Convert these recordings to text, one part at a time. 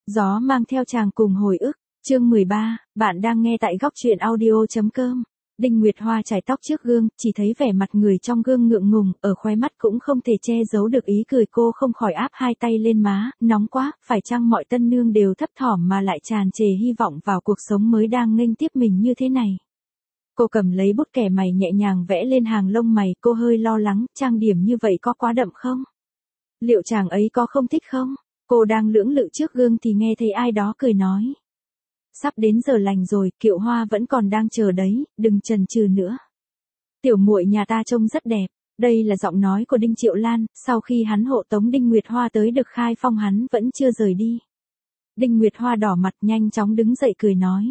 Gió mang theo chàng cùng hồi ức, chương 13, bạn đang nghe tại góc truyện audio.com. Đinh Nguyệt Hoa chải tóc trước gương, chỉ thấy vẻ mặt người trong gương ngượng ngùng, ở khóe mắt cũng không thể che giấu được ý cười, cô không khỏi áp hai tay lên má, nóng quá, phải chăng mọi tân nương đều thấp thỏm mà lại tràn trề hy vọng vào cuộc sống mới đang nghênh tiếp mình như thế này. Cô cầm lấy bút kẻ mày nhẹ nhàng vẽ lên hàng lông mày, cô hơi lo lắng, trang điểm như vậy có quá đậm không? Liệu chàng ấy có không thích không? Cô đang lưỡng lự trước gương thì nghe thấy ai đó cười nói. Sắp đến giờ lành rồi, Kiệu Hoa vẫn còn đang chờ đấy, đừng chần chừ nữa. Tiểu muội nhà ta trông rất đẹp. Đây là giọng nói của Đinh Triệu Lan, sau khi hắn hộ tống Đinh Nguyệt Hoa tới được khai phong hắn vẫn chưa rời đi. Đinh Nguyệt Hoa đỏ mặt nhanh chóng đứng dậy cười nói.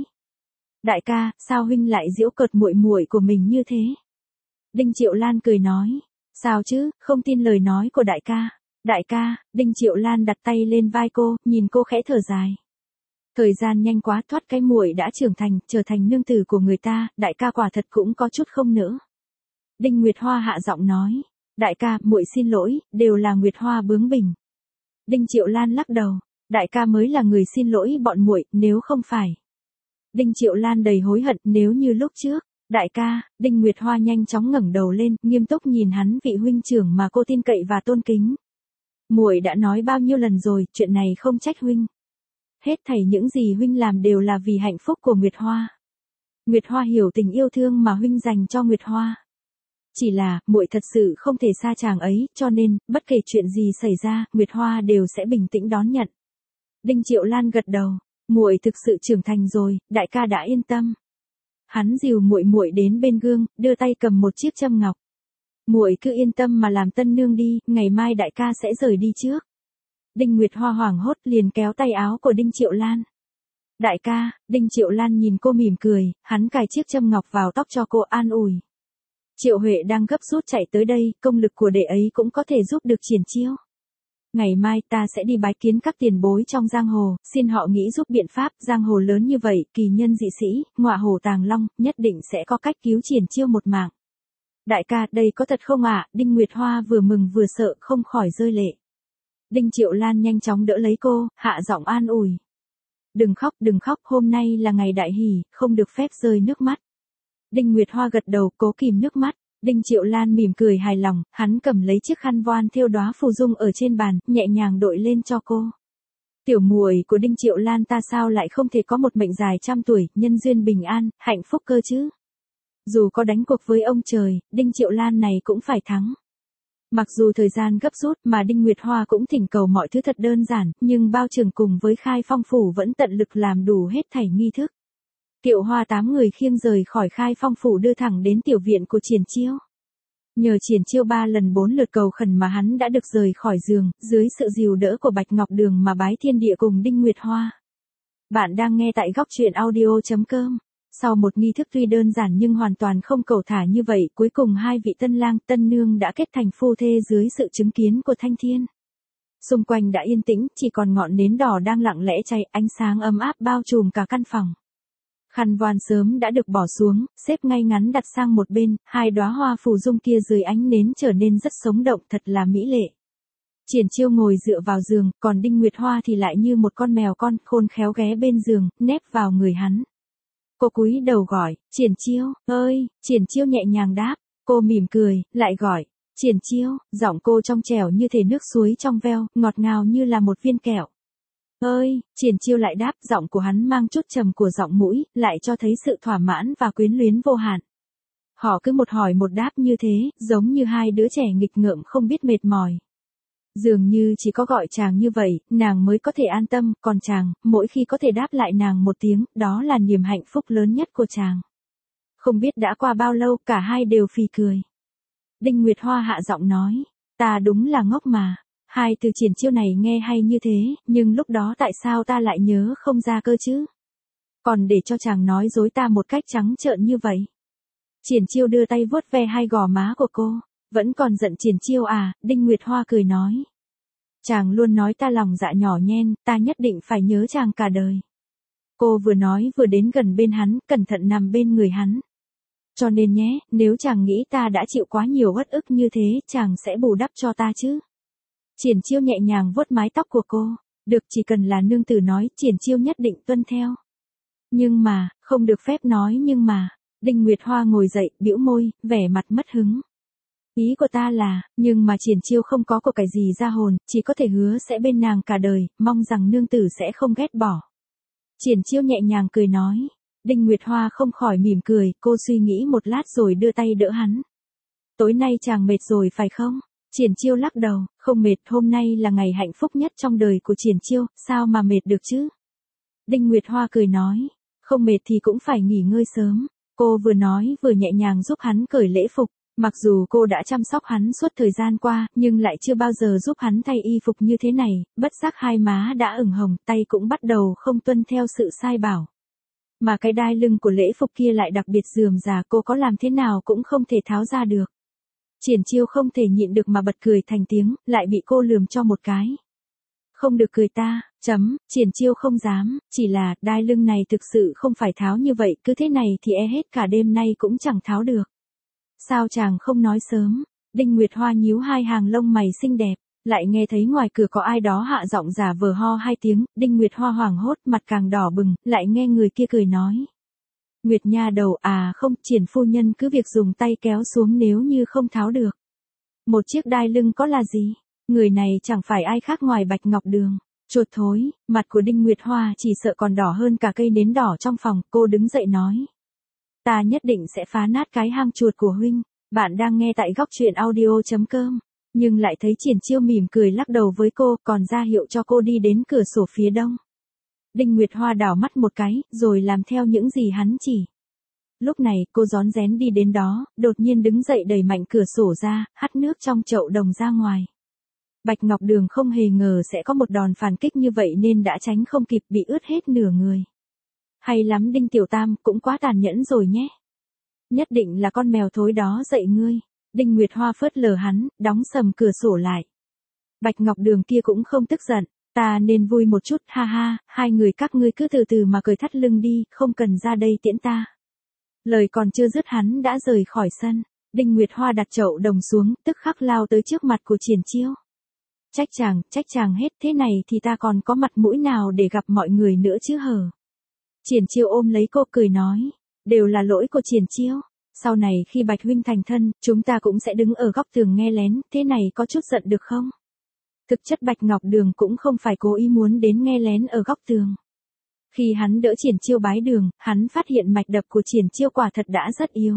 Đại ca, sao huynh lại giễu cợt muội muội của mình như thế? Đinh Triệu Lan cười nói. Sao chứ, không tin lời nói của đại ca. Đại ca, Đinh Triệu Lan đặt tay lên vai cô, nhìn cô khẽ thở dài. Thời gian nhanh quá, thoát cái muội đã trưởng thành, trở thành nương tử của người ta, đại ca quả thật cũng có chút không nỡ. Đinh Nguyệt Hoa hạ giọng nói. Đại ca, muội xin lỗi, đều là Nguyệt Hoa bướng bỉnh. Đinh Triệu Lan lắc đầu. Đại ca mới là người xin lỗi bọn muội, nếu không phải. Đinh Triệu Lan đầy hối hận, nếu như lúc trước. Đại ca, Đinh Nguyệt Hoa nhanh chóng ngẩng đầu lên, nghiêm túc nhìn hắn, vị huynh trưởng mà cô tin cậy và tôn kính. Muội đã nói bao nhiêu lần rồi, chuyện này không trách huynh. Hết thảy những gì huynh làm đều là vì hạnh phúc của Nguyệt Hoa. Nguyệt Hoa hiểu tình yêu thương mà huynh dành cho Nguyệt Hoa. Chỉ là, muội thật sự không thể xa chàng ấy, cho nên, bất kể chuyện gì xảy ra, Nguyệt Hoa đều sẽ bình tĩnh đón nhận. Đinh Triệu Lan gật đầu, muội thực sự trưởng thành rồi, đại ca đã yên tâm. Hắn dìu muội muội đến bên gương, đưa tay cầm một chiếc châm ngọc. Muội cứ yên tâm mà làm tân nương đi, ngày mai đại ca sẽ rời đi trước. Đinh Nguyệt Hoa hoảng hốt liền kéo tay áo của Đinh Triệu Lan. Đại ca, Đinh Triệu Lan nhìn cô mỉm cười, hắn cài chiếc châm ngọc vào tóc cho cô an ủi. Triệu Huệ đang gấp rút chạy tới đây, công lực của đệ ấy cũng có thể giúp được Triển Chiêu. Ngày mai ta sẽ đi bái kiến các tiền bối trong giang hồ, xin họ nghĩ giúp biện pháp, giang hồ lớn như vậy, kỳ nhân dị sĩ, ngọa hổ tàng long, nhất định sẽ có cách cứu Triển Chiêu một mạng. Đại ca, đây có thật không ạ? Đinh Nguyệt Hoa vừa mừng vừa sợ, không khỏi rơi lệ. Đinh Triệu Lan nhanh chóng đỡ lấy cô, hạ giọng an ủi. Đừng khóc, hôm nay là ngày đại hỷ, không được phép rơi nước mắt. Đinh Nguyệt Hoa gật đầu, cố kìm nước mắt. Đinh Triệu Lan mỉm cười hài lòng, hắn cầm lấy chiếc khăn voan thêu đóa phù dung ở trên bàn, nhẹ nhàng đội lên cho cô. Tiểu muội của Đinh Triệu Lan ta sao lại không thể có một mệnh dài trăm tuổi, nhân duyên bình an, hạnh phúc cơ chứ? Dù có đánh cuộc với ông trời, Đinh Triệu Lan này cũng phải thắng. Mặc dù thời gian gấp rút mà Đinh Nguyệt Hoa cũng thỉnh cầu mọi thứ thật đơn giản, nhưng bao trường cùng với Khai Phong Phủ vẫn tận lực làm đủ hết thảy nghi thức. Kiệu Hoa 8 người khiêng rời khỏi Khai Phong Phủ đưa thẳng đến tiểu viện của Triển Chiêu. Nhờ Triển Chiêu 3 lần 4 lượt cầu khẩn mà hắn đã được rời khỏi giường, dưới sự dìu đỡ của Bạch Ngọc Đường mà bái thiên địa cùng Đinh Nguyệt Hoa. Bạn đang nghe tại góc truyện audio.com. Sau một nghi thức tuy đơn giản nhưng hoàn toàn không cầu thả như vậy, cuối cùng hai vị tân lang tân nương đã kết thành phu thê dưới sự chứng kiến của Thanh Thiên. Xung quanh đã yên tĩnh, chỉ còn ngọn nến đỏ đang lặng lẽ cháy, ánh sáng ấm áp bao trùm cả căn phòng. Khăn voan sớm đã được bỏ xuống, xếp ngay ngắn đặt sang một bên, hai đóa hoa phù dung kia dưới ánh nến trở nên rất sống động, thật là mỹ lệ. Triển Chiêu ngồi dựa vào giường, còn Đinh Nguyệt Hoa thì lại như một con mèo con, khôn khéo ghé bên giường, nép vào người hắn. Cô cúi đầu gọi, Triển Chiêu, ơi, Triển Chiêu nhẹ nhàng đáp, cô mỉm cười, lại gọi, Triển Chiêu, giọng cô trong trẻo như thể nước suối trong veo, ngọt ngào như là một viên kẹo. Ơi, Triển Chiêu lại đáp, giọng của hắn mang chút trầm của giọng mũi, lại cho thấy sự thỏa mãn và quyến luyến vô hạn. Họ cứ một hỏi một đáp như thế, giống như hai đứa trẻ nghịch ngợm không biết mệt mỏi. Dường như chỉ có gọi chàng như vậy, nàng mới có thể an tâm, còn chàng, mỗi khi có thể đáp lại nàng một tiếng, đó là niềm hạnh phúc lớn nhất của chàng. Không biết đã qua bao lâu, cả hai đều phì cười. Đinh Nguyệt Hoa hạ giọng nói, ta đúng là ngốc mà. Hai từ Triển Chiêu này nghe hay như thế, nhưng lúc đó tại sao ta lại nhớ không ra cơ chứ? Còn để cho chàng nói dối ta một cách trắng trợn như vậy. Triển Chiêu đưa tay vuốt ve hai gò má của cô. Vẫn còn giận Triển Chiêu à? Đinh Nguyệt Hoa cười nói. Chàng luôn nói ta lòng dạ nhỏ nhen, ta nhất định phải nhớ chàng cả đời. Cô vừa nói vừa đến gần bên hắn, cẩn thận nằm bên người hắn. Cho nên nhé, nếu chàng nghĩ ta đã chịu quá nhiều uất ức như thế, chàng sẽ bù đắp cho ta chứ. Triển Chiêu nhẹ nhàng vuốt mái tóc của cô. Được, chỉ cần là nương tử nói, Triển Chiêu nhất định tuân theo. Nhưng mà, không được phép nói nhưng mà. Đinh Nguyệt Hoa ngồi dậy, bĩu môi, vẻ mặt mất hứng. Ý của ta là, nhưng mà Triển Chiêu không có của cải gì ra hồn, chỉ có thể hứa sẽ bên nàng cả đời, mong rằng nương tử sẽ không ghét bỏ. Triển Chiêu nhẹ nhàng cười nói. Đinh Nguyệt Hoa không khỏi mỉm cười, cô suy nghĩ một lát rồi đưa tay đỡ hắn. Tối nay chàng mệt rồi phải không? Triển Chiêu lắc đầu, không mệt, hôm nay là ngày hạnh phúc nhất trong đời của Triển Chiêu, sao mà mệt được chứ? Đinh Nguyệt Hoa cười nói, không mệt thì cũng phải nghỉ ngơi sớm. Cô vừa nói vừa nhẹ nhàng giúp hắn cởi lễ phục. Mặc dù cô đã chăm sóc hắn suốt thời gian qua, nhưng lại chưa bao giờ giúp hắn thay y phục như thế này, bất giác hai má đã ửng hồng, tay cũng bắt đầu không tuân theo sự sai bảo. Mà cái đai lưng của lễ phục kia lại đặc biệt rườm rà, cô có làm thế nào cũng không thể tháo ra được. Triển Chiêu không thể nhịn được mà bật cười thành tiếng, lại bị cô lườm cho một cái. Không được cười ta, Triển Chiêu không dám, chỉ là, đai lưng này thực sự không phải tháo như vậy, cứ thế này thì hết cả đêm nay cũng chẳng tháo được. Sao chàng không nói sớm? Đinh Nguyệt Hoa nhíu hai hàng lông mày xinh đẹp, lại nghe thấy ngoài cửa có ai đó hạ giọng giả vờ ho hai tiếng, Đinh Nguyệt Hoa hoảng hốt, mặt càng đỏ bừng, lại nghe người kia cười nói. Nguyệt nha đầu, à không, Triển phu nhân cứ việc dùng tay kéo xuống nếu như không tháo được. Một chiếc đai lưng có là gì? Người này chẳng phải ai khác ngoài Bạch Ngọc Đường. Chột thối, mặt của Đinh Nguyệt Hoa chỉ sợ còn đỏ hơn cả cây nến đỏ trong phòng, cô đứng dậy nói. Ta nhất định sẽ phá nát cái hang chuột của huynh. Bạn đang nghe tại góc truyện audio.com. Nhưng lại thấy Triển Chiêu mỉm cười lắc đầu với cô, còn ra hiệu cho cô đi đến cửa sổ phía đông. Đinh Nguyệt Hoa đảo mắt một cái, rồi làm theo những gì hắn chỉ. Lúc này, cô rón rén đi đến đó, đột nhiên đứng dậy đẩy mạnh cửa sổ ra, hắt nước trong chậu đồng ra ngoài. Bạch Ngọc Đường không hề ngờ sẽ có một đòn phản kích như vậy nên đã tránh không kịp, bị ướt hết nửa người. Hay lắm Đinh Tiểu Tam, cũng quá tàn nhẫn rồi nhé. Nhất định là con mèo thối đó dạy ngươi. Đinh Nguyệt Hoa phớt lờ hắn, đóng sầm cửa sổ lại. Bạch Ngọc Đường kia cũng không tức giận. Ta nên vui một chút, ha ha, hai người các ngươi cứ từ từ mà cởi thắt lưng đi, không cần ra đây tiễn ta. Lời còn chưa dứt hắn đã rời khỏi sân. Đinh Nguyệt Hoa đặt chậu đồng xuống, tức khắc lao tới trước mặt của Triển Chiêu. Trách chàng hết, thế này thì ta còn có mặt mũi nào để gặp mọi người nữa chứ hờ. Triển Chiêu ôm lấy cô cười nói, đều là lỗi của Triển Chiêu. Sau này khi Bạch huynh thành thân, chúng ta cũng sẽ đứng ở góc tường nghe lén, thế này có chút giận được không? Thực chất Bạch Ngọc Đường cũng không phải cố ý muốn đến nghe lén ở góc tường. Khi hắn đỡ Triển Chiêu bái đường, hắn phát hiện mạch đập của Triển Chiêu quả thật đã rất yếu.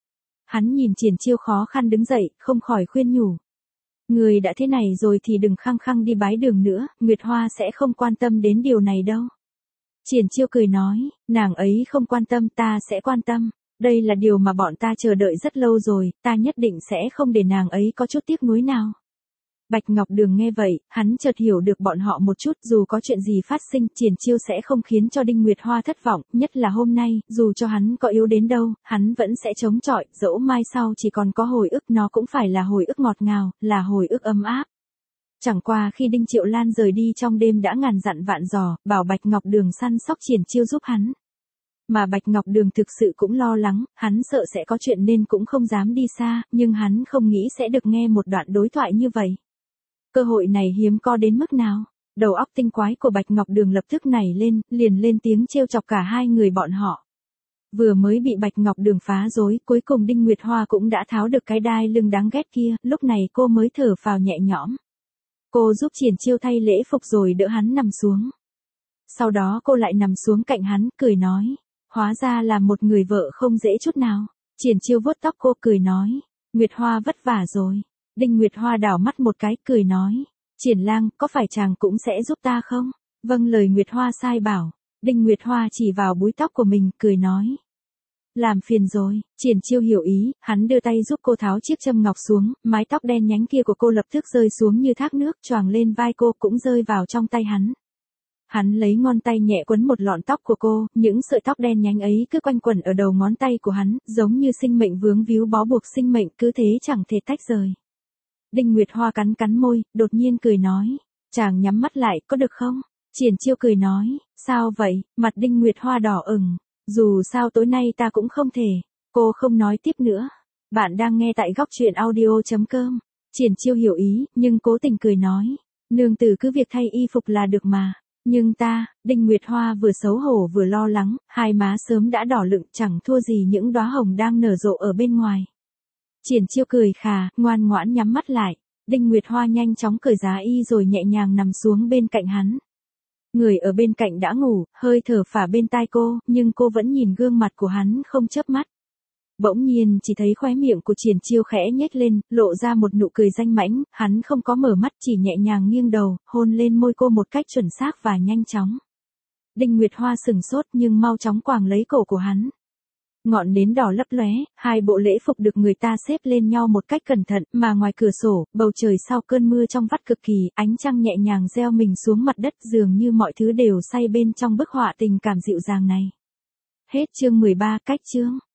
Hắn nhìn Triển Chiêu khó khăn đứng dậy, không khỏi khuyên nhủ. Người đã thế này rồi thì đừng khăng khăng đi bái đường nữa, Nguyệt Hoa sẽ không quan tâm đến điều này đâu. Triển Chiêu cười nói, nàng ấy không quan tâm, ta sẽ quan tâm. Đây là điều mà bọn ta chờ đợi rất lâu rồi, ta nhất định sẽ không để nàng ấy có chút tiếc nuối nào. Bạch Ngọc Đường nghe vậy, hắn chợt hiểu được bọn họ một chút, dù có chuyện gì phát sinh, Triển Chiêu sẽ không khiến cho Đinh Nguyệt Hoa thất vọng, nhất là hôm nay, dù cho hắn có yếu đến đâu, hắn vẫn sẽ chống chọi, dẫu mai sau chỉ còn có hồi ức, nó cũng phải là hồi ức ngọt ngào, là hồi ức ấm áp. Chẳng qua khi Đinh Triệu Lan rời đi trong đêm đã ngàn dặn vạn dò, bảo Bạch Ngọc Đường săn sóc Triển Chiêu giúp hắn. Mà Bạch Ngọc Đường thực sự cũng lo lắng, hắn sợ sẽ có chuyện nên cũng không dám đi xa, nhưng hắn không nghĩ sẽ được nghe một đoạn đối thoại như vậy. Cơ hội này hiếm có đến mức nào. Đầu óc tinh quái của Bạch Ngọc Đường lập tức nảy lên, liền lên tiếng trêu chọc cả hai người bọn họ. Vừa mới bị Bạch Ngọc Đường phá rối, cuối cùng Đinh Nguyệt Hoa cũng đã tháo được cái đai lưng đáng ghét kia, lúc này cô mới thở phào nhẹ nhõm. Cô giúp Triển Chiêu thay lễ phục rồi đỡ hắn nằm xuống. Sau đó cô lại nằm xuống cạnh hắn, cười nói. Hóa ra là một người vợ không dễ chút nào. Triển Chiêu vuốt tóc cô cười nói. Nguyệt Hoa vất vả rồi. Đinh Nguyệt Hoa đảo mắt một cái, cười nói. Triển lang, có phải chàng cũng sẽ giúp ta không? Vâng, lời Nguyệt Hoa sai bảo. Đinh Nguyệt Hoa chỉ vào búi tóc của mình, cười nói. Làm phiền rồi. Triển Chiêu hiểu ý, hắn đưa tay giúp cô tháo chiếc châm ngọc xuống, mái tóc đen nhánh kia của cô lập tức rơi xuống như thác nước, choàng lên vai cô, cũng rơi vào trong tay hắn. Hắn lấy ngón tay nhẹ quấn một lọn tóc của cô, những sợi tóc đen nhánh ấy cứ quanh quẩn ở đầu ngón tay của hắn, giống như sinh mệnh vướng víu bó buộc sinh mệnh, cứ thế chẳng thể tách rời. Đinh Nguyệt Hoa cắn cắn môi, đột nhiên cười nói. Chàng nhắm mắt lại, có được không? Triển Chiêu cười nói. Sao vậy? Mặt Đinh Nguyệt Hoa đỏ ửng. Dù sao tối nay ta cũng không thể. Cô không nói tiếp nữa. Bạn đang nghe tại góc truyện audio.com. Triển Chiêu hiểu ý, nhưng cố tình cười nói. Nương tử cứ việc thay y phục là được mà. Nhưng ta, Đinh Nguyệt Hoa vừa xấu hổ vừa lo lắng, hai má sớm đã đỏ lựng chẳng thua gì những đóa hồng đang nở rộ ở bên ngoài. Triển Chiêu cười khà, ngoan ngoãn nhắm mắt lại. Đinh Nguyệt Hoa nhanh chóng cởi giá y rồi nhẹ nhàng nằm xuống bên cạnh hắn. Người ở bên cạnh đã ngủ, hơi thở phả bên tai cô, nhưng cô vẫn nhìn gương mặt của hắn không chớp mắt. Bỗng nhiên chỉ thấy khóe miệng của Triển Chiêu khẽ nhếch lên, lộ ra một nụ cười danh mãnh, hắn không có mở mắt chỉ nhẹ nhàng nghiêng đầu, hôn lên môi cô một cách chuẩn xác và nhanh chóng. Đinh Nguyệt Hoa sừng sốt nhưng mau chóng quàng lấy cổ của hắn. Ngọn nến đỏ lấp lóe, hai bộ lễ phục được người ta xếp lên nhau một cách cẩn thận, mà ngoài cửa sổ, bầu trời sau cơn mưa trong vắt cực kỳ, ánh trăng nhẹ nhàng gieo mình xuống mặt đất dường như mọi thứ đều say bên trong bức họa tình cảm dịu dàng này. Hết chương 13, cách chương.